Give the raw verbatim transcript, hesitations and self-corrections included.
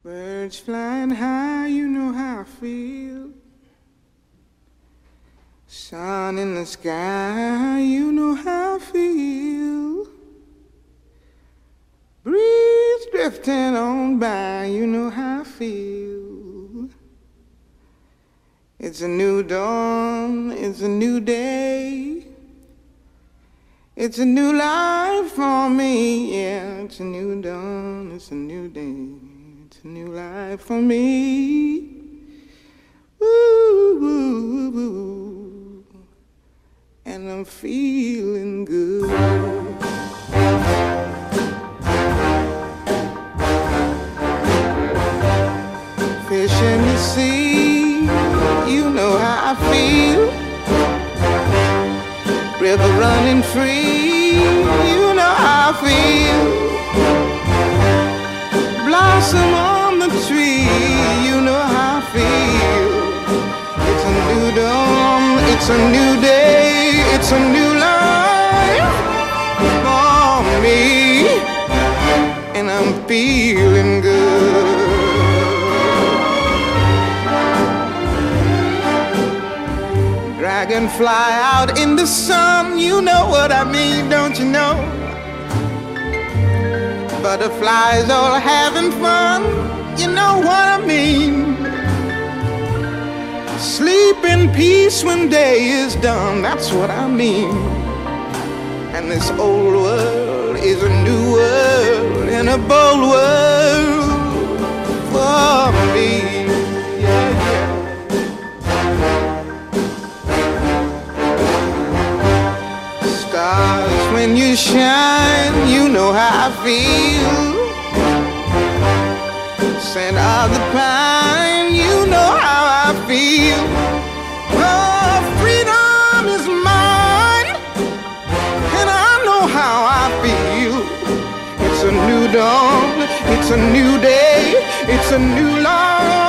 Birds flying high, you know how I feel. Sun in the sky, you know how I feel. Breeze drifting on by, you know how I feel. It's a new dawn, it's a new day. It's a new life for me, yeah. It's a new dawn, it's a new day. It's a new life for me. Woo, woo, woo. And I'm feeling good. Fish in the sea, you know how I feel. River running free, you know how I feel. Blossom on the tree, you know how I feel. It's a new dawn, it's a new day, it's a new life for me, and I'm feeling good. Dragonfly out in the sun, you know what I mean, don't you know? Butterflies all having fun, you know what I mean. Sleep in peace when day is done, that's what I mean. And this old world is a new world and a bold world for me. Yeah, yeah. Stars, when you shine, you know how I feel. Scent of the pine, you know how I feel. Oh, freedom is mine, and I know how I feel. It's a new dawn, it's a new day, it's a new life.